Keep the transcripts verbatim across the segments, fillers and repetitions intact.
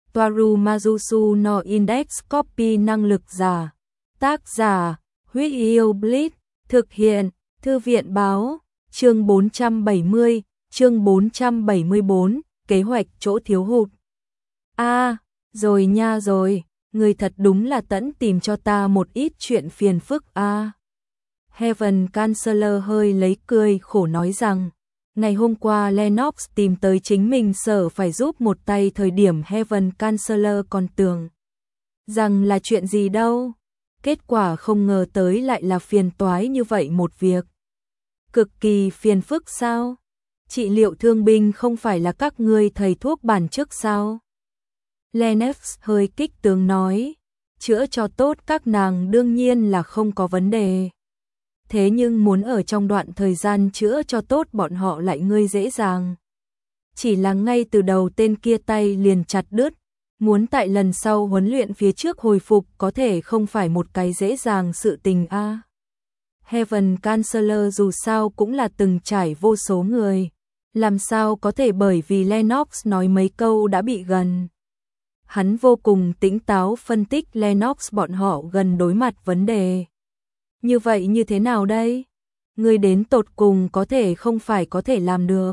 Toaru Majusu no Index Copy năng lực giả. Tác giả, Huyết Yêu Blitz, thực hiện, Thư viện báo, chương bốn trăm bảy mươi, chương bốn trăm bảy mươi tư, kế hoạch chỗ thiếu hụt. A, à, rồi nha rồi, người thật đúng là tẫn tìm cho ta một ít chuyện phiền phức a. À. Heaven Chancellor hơi lấy cười khổ nói rằng, ngày hôm qua Lennox tìm tới chính mình sở phải giúp một tay, thời điểm Heaven Chancellor còn tưởng rằng là chuyện gì đâu. Kết quả không ngờ tới lại là phiền toái như vậy một việc. Cực kỳ phiền phức sao? Trị liệu thương binh không phải là các ngươi thầy thuốc bản chức sao? Lennox hơi kích tướng nói, chữa cho tốt các nàng đương nhiên là không có vấn đề. Thế nhưng muốn ở trong đoạn thời gian chữa cho tốt bọn họ lại ngươi dễ dàng. Chỉ là ngay từ đầu tên kia tay liền chặt đứt, muốn tại lần sau huấn luyện phía trước hồi phục có thể không phải một cái dễ dàng sự tình a. À. Heaven Chancellor dù sao cũng là từng trải vô số người, làm sao có thể bởi vì Lennox nói mấy câu đã bị gần. Hắn vô cùng tỉnh táo phân tích Lennox bọn họ gần đối mặt vấn đề. Như vậy như thế nào đây? Ngươi đến tột cùng có thể không phải có thể làm được.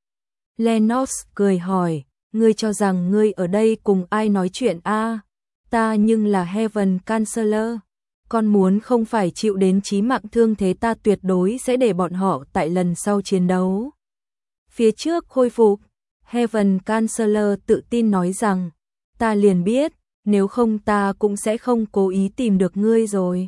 Lennox cười hỏi, ngươi cho rằng ngươi ở đây cùng ai nói chuyện a? À, ta nhưng là Heaven Chancellor. Con muốn không phải chịu đến chí mạng thương thế ta tuyệt đối sẽ để bọn họ tại lần sau chiến đấu phía trước khôi phục. Heaven Chancellor tự tin nói rằng, ta liền biết, nếu không ta cũng sẽ không cố ý tìm được ngươi rồi.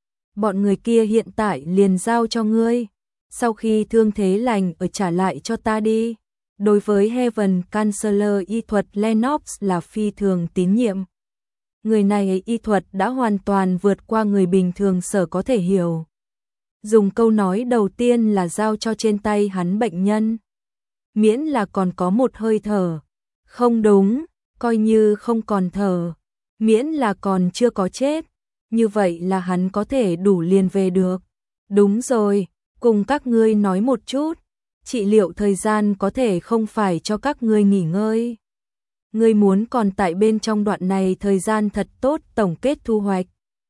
Bọn người kia hiện tại liền giao cho ngươi, sau khi thương thế lành ở trả lại cho ta đi. Đối với Heaven Chancellor y thuật Lennox là phi thường tín nhiệm. Người này y thuật đã hoàn toàn vượt qua người bình thường sở có thể hiểu. Dùng câu nói đầu tiên là giao cho trên tay hắn bệnh nhân. Miễn là còn có một hơi thở. Không đúng, coi như không còn thở. Miễn là còn chưa có chết. Như vậy là hắn có thể đủ liền về được. Đúng rồi, cùng các ngươi nói một chút. Trị liệu thời gian có thể không phải cho các ngươi nghỉ ngơi. Ngươi muốn còn tại bên trong đoạn này thời gian thật tốt tổng kết thu hoạch.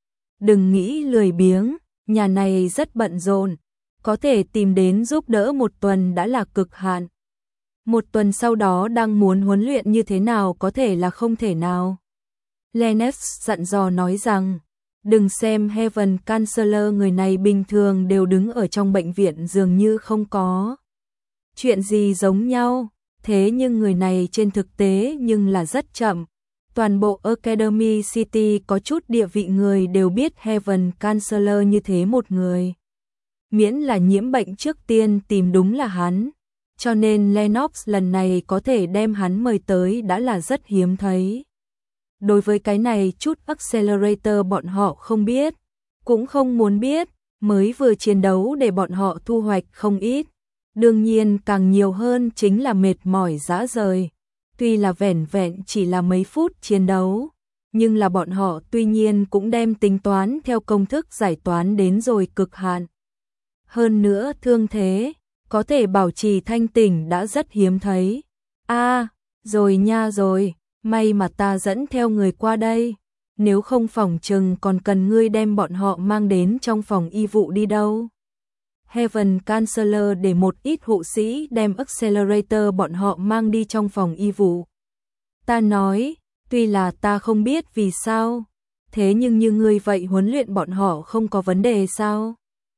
Đừng nghĩ lười biếng, nhà này rất bận rộn, có thể tìm đến giúp đỡ một tuần đã là cực hạn. Một tuần sau đó đang muốn huấn luyện như thế nào có thể là không thể nào. Lennox dặn dò nói rằng, đừng xem Heaven Chancellor người này bình thường đều đứng ở trong bệnh viện dường như không có chuyện gì giống nhau. Thế nhưng người này trên thực tế nhưng là rất chậm. Toàn bộ Academy City có chút địa vị người đều biết Heaven Chancellor như thế một người. Miễn là nhiễm bệnh trước tiên tìm đúng là hắn. Cho nên Lennox lần này có thể đem hắn mời tới đã là rất hiếm thấy. Đối với cái này chút Accelerator bọn họ không biết, cũng không muốn biết, mới vừa chiến đấu để bọn họ thu hoạch không ít. Đương nhiên càng nhiều hơn chính là mệt mỏi rã rời. Tuy là vẻn vẹn chỉ là mấy phút chiến đấu, nhưng là bọn họ tuy nhiên cũng đem tính toán theo công thức giải toán đến rồi cực hạn. Hơn nữa thương thế, có thể bảo trì thanh tỉnh đã rất hiếm thấy. A, à, rồi nha rồi, may mà ta dẫn theo người qua đây. Nếu không phòng chừng còn cần ngươi đem bọn họ mang đến trong phòng y vụ đi đâu. Heaven Chancellor để một ít hộ sĩ đem Accelerator bọn họ mang đi trong phòng y vụ. Ta nói, tuy là ta không biết vì sao, thế nhưng như ngươi vậy huấn luyện bọn họ không có vấn đề sao?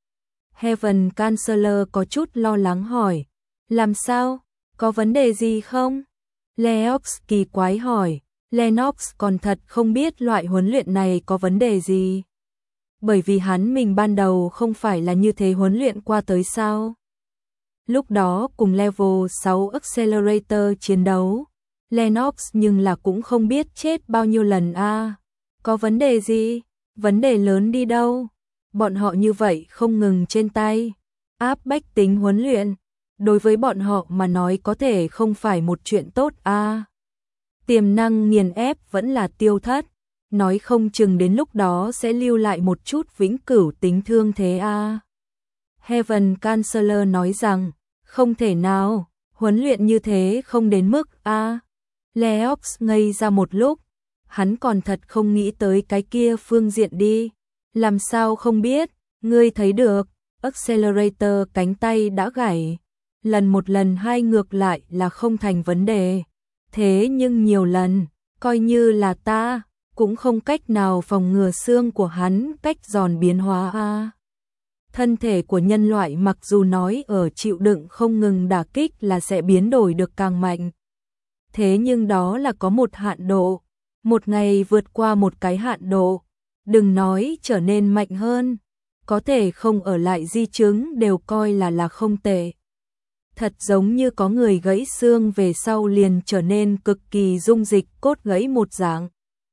Heaven Chancellor có chút lo lắng hỏi, làm sao, có vấn đề gì không? Lennox kỳ quái hỏi, Lennox còn thật không biết loại huấn luyện này có vấn đề gì. Bởi vì hắn mình ban đầu không phải là như thế huấn luyện qua tới sao. Lúc đó cùng level sáu Accelerator chiến đấu, Lennox nhưng là cũng không biết chết bao nhiêu lần a. À, có vấn đề gì? Vấn đề lớn đi đâu? Bọn họ như vậy không ngừng trên tay, áp bách tính huấn luyện, đối với bọn họ mà nói có thể không phải một chuyện tốt a. À, tiềm năng nghiền ép vẫn là tiêu thất. Nói không chừng đến lúc đó sẽ lưu lại một chút vĩnh cửu tính thương thế a. À. Heaven Chancellor nói rằng, không thể nào, huấn luyện như thế không đến mức a. À. Leox ngây ra một lúc, hắn còn thật không nghĩ tới cái kia phương diện đi. Làm sao không biết, ngươi thấy được, accelerator cánh tay đã gãy. Lần một lần hai ngược lại là không thành vấn đề. Thế nhưng nhiều lần, coi như là ta, cũng không cách nào phòng ngừa xương của hắn cách giòn biến hóa a. Thân thể của nhân loại mặc dù nói ở chịu đựng không ngừng đả kích là sẽ biến đổi được càng mạnh. Thế nhưng đó là có một hạn độ, một ngày vượt qua một cái hạn độ, đừng nói trở nên mạnh hơn, có thể không ở lại di chứng đều coi là là không tệ. Thật giống như có người gãy xương về sau liền trở nên cực kỳ dung dịch cốt gãy một dạng.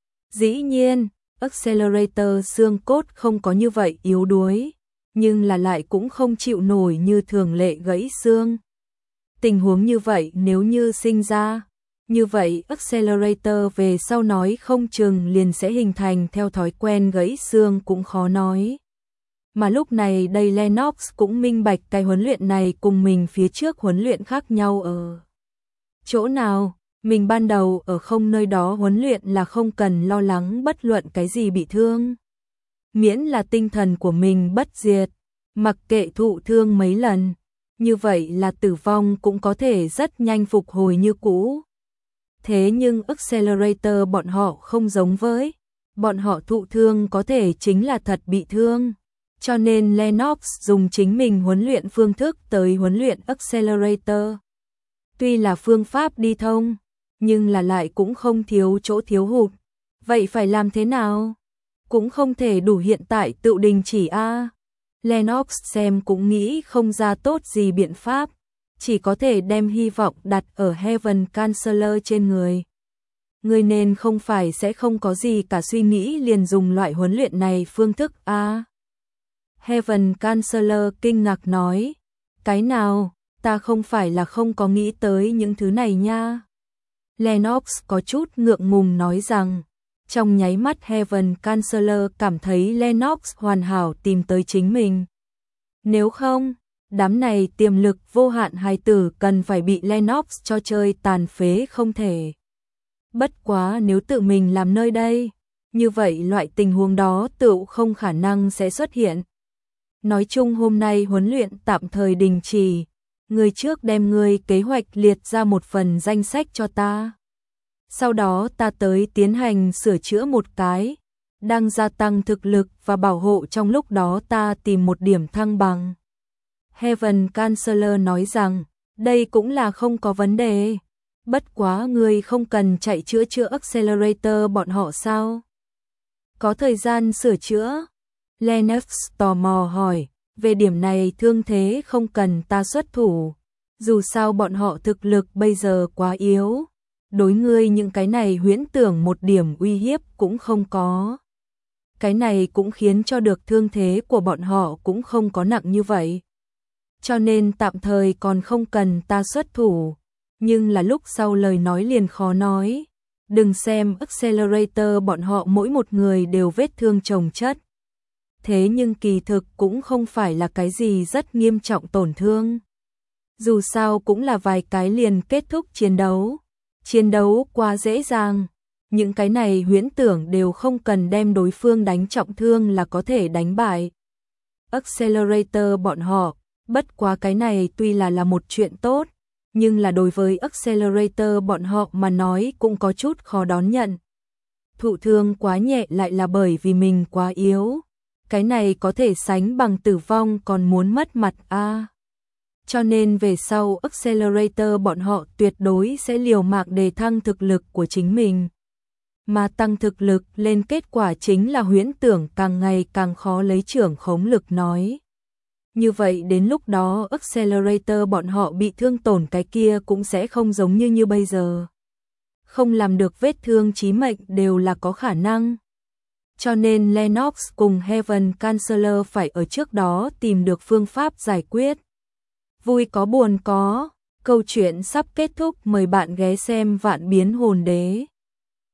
Dĩ nhiên, accelerator xương cốt không có như vậy yếu đuối, nhưng là lại cũng không chịu nổi như thường lệ gãy xương. Tình huống như vậy nếu như sinh ra, như vậy accelerator về sau nói không chừng liền sẽ hình thành theo thói quen gãy xương cũng khó nói. Mà lúc này đây Lennox cũng minh bạch cái huấn luyện này cùng mình phía trước huấn luyện khác nhau ở chỗ nào. Mình ban đầu ở không nơi đó huấn luyện là không cần lo lắng bất luận cái gì bị thương. Miễn là tinh thần của mình bất diệt, mặc kệ thụ thương mấy lần, như vậy là tử vong cũng có thể rất nhanh phục hồi như cũ. Thế nhưng accelerator bọn họ không giống với, bọn họ thụ thương có thể chính là thật bị thương. Cho nên Lennox dùng chính mình huấn luyện phương thức tới huấn luyện accelerator. Tuy là phương pháp đi thông, nhưng là lại cũng không thiếu chỗ thiếu hụt. Vậy phải làm thế nào? Cũng không thể đủ hiện tại tự đình chỉ a. Lennox xem cũng nghĩ không ra tốt gì biện pháp, chỉ có thể đem hy vọng đặt ở Heaven Chancellor trên người. Người nên không phải sẽ không có gì cả suy nghĩ liền dùng loại huấn luyện này phương thức a. Heaven Chancellor kinh ngạc nói, cái nào, ta không phải là không có nghĩ tới những thứ này nha. Lennox có chút ngượng ngùng nói rằng, trong nháy mắt Heaven Chancellor cảm thấy Lennox hoàn hảo tìm tới chính mình. Nếu không, đám này tiềm lực vô hạn hài tử cần phải bị Lennox cho chơi tàn phế không thể. Bất quá nếu tự mình làm nơi đây, như vậy loại tình huống đó tự không khả năng sẽ xuất hiện. Nói chung hôm nay huấn luyện tạm thời đình chỉ, người trước đem người kế hoạch liệt ra một phần danh sách cho ta. Sau đó ta tới tiến hành sửa chữa một cái, đang gia tăng thực lực và bảo hộ trong lúc đó ta tìm một điểm thăng bằng. Heaven Chancellor nói rằng, đây cũng là không có vấn đề. Bất quá người không cần chạy chữa chữa accelerator bọn họ sao? Có thời gian sửa chữa? Lennox tò mò hỏi, về điểm này thương thế không cần ta xuất thủ. Dù sao bọn họ thực lực bây giờ quá yếu. Đối ngươi những cái này huyễn tưởng một điểm uy hiếp cũng không có. Cái này cũng khiến cho được thương thế của bọn họ cũng không có nặng như vậy. Cho nên tạm thời còn không cần ta xuất thủ. Nhưng là lúc sau lời nói liền khó nói. Đừng xem accelerator bọn họ mỗi một người đều vết thương chồng chất. Thế nhưng kỳ thực cũng không phải là cái gì rất nghiêm trọng tổn thương. Dù sao cũng là vài cái liền kết thúc chiến đấu. Chiến đấu quá dễ dàng, những cái này huyễn tưởng đều không cần đem đối phương đánh trọng thương là có thể đánh bại. Accelerator bọn họ, bất quá cái này tuy là là một chuyện tốt, nhưng là đối với accelerator bọn họ mà nói cũng có chút khó đón nhận. Thụ thương quá nhẹ lại là bởi vì mình quá yếu, cái này có thể sánh bằng tử vong còn muốn mất mặt a. À. Cho nên về sau accelerator bọn họ tuyệt đối sẽ liều mạng đề thăng thực lực của chính mình. Mà tăng thực lực lên kết quả chính là huyễn tưởng càng ngày càng khó lấy trưởng khống lực nói. Như vậy đến lúc đó accelerator bọn họ bị thương tổn cái kia cũng sẽ không giống như như bây giờ. Không làm được vết thương chí mệnh đều là có khả năng. Cho nên Lennox cùng Heaven Chancellor phải ở trước đó tìm được phương pháp giải quyết. Vui có buồn có, câu chuyện sắp kết thúc, mời bạn ghé xem Vạn Biến Hồn Đế.